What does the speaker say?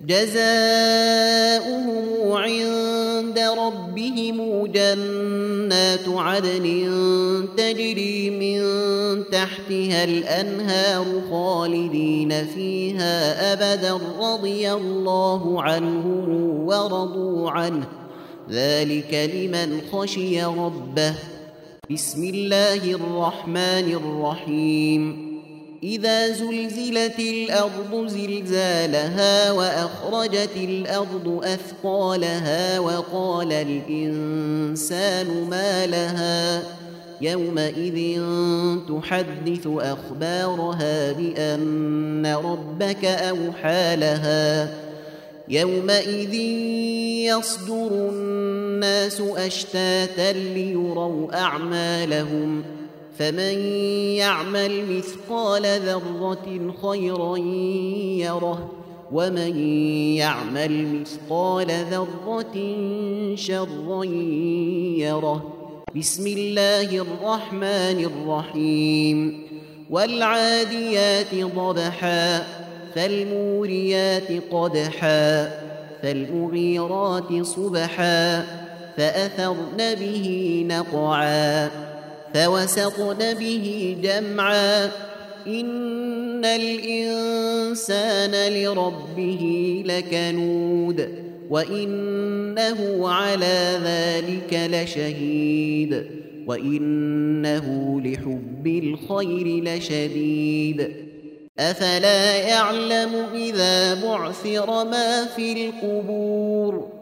جزاؤهم عند ربهم جنات عدن تجري من تحتها الأنهار خالدين فيها أبدا رضي الله عنهم ورضوا عنه ذلك لمن خشي ربه. بسم الله الرحمن الرحيم. إذا زلزلت الأرض زلزالها وأخرجت الأرض أثقالها وقال الإنسان ما لها يومئذ تحدث أخبارها بأن ربك أوحى لها يومئذ يصدر الناس أشتاتا ليروا أعمالهم فمن يعمل مثقال ذرة خيرا يره ومن يعمل مثقال ذرة شرا يره. بسم الله الرحمن الرحيم. والعاديات ضبحا فالموريات قدحا فالمغيرات صبحا فأثرن به نقعا فوسطن به جمعا إن الإنسان لربه لكنود وإنه على ذلك لشهيد وإنه لحب الخير لشديد. أفلا يعلم إذا بعثر ما في القبور